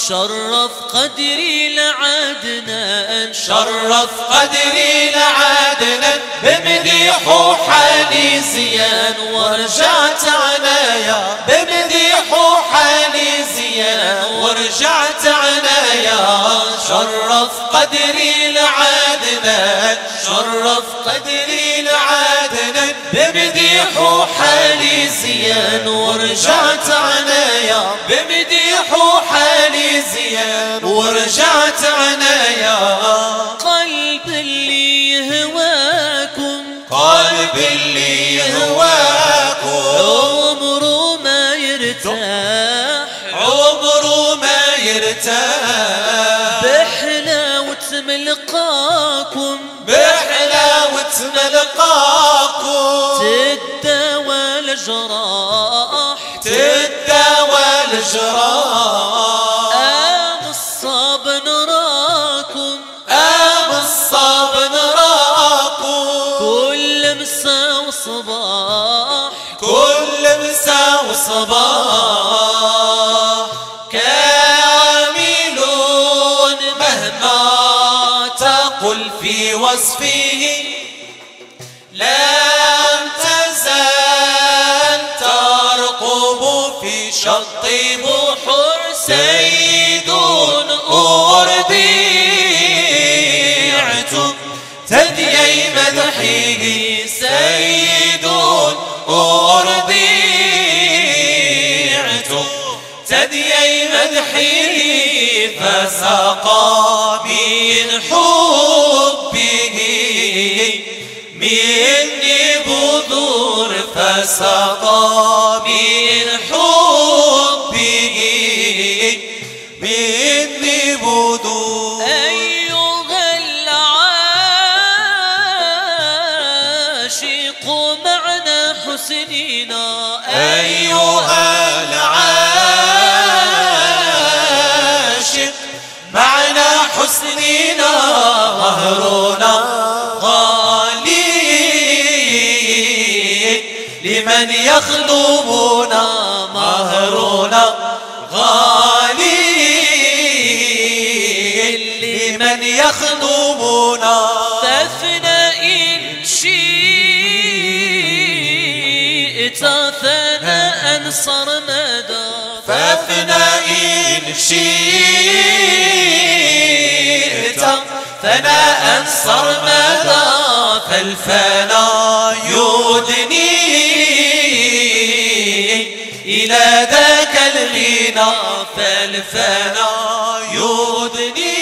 شرف قدري لعدنان شرف قدري لعدنان بمديح وحالي زيان ورجعت عنايا بمديح وحالي زيان ورجعت عنايا شرف قدري لعدنان شرف قدري لعدنان بمديح وحالي زيان ورجعت عنايا بمديح وحالي زيان ورجعت عنايا قلب اللي يهواكم قلب اللي يهواكم عمره ما يرتاح عمره ما يرتاح بحلاوة ملقاكم بحلاوة ملقاكم تداوى الجراح تداوى الجراح الصاب نراكم الصاب نراكم كل مساء وصباح كل مساء وصباح كاملون مهما تقل في وصفه لم تزال ترقب في شط بحر سيد أرضيعتم ثديي مدحه سيد أرضيعتم ثديي مدحه فسقى من حبه مني بذور فسقى من حبه مني بذور أيها العاشق معنا حسننا أيها العاشق معنا حسننا مهرنا غالي لمن يخلبنا مهرنا غالي لمن يخلبنا فافنى إن شئت ثناء صرمدا فافنى إن شئت ثناء صرمدا فالفنا يدني إلى ذاك الغنى فالفنا يدني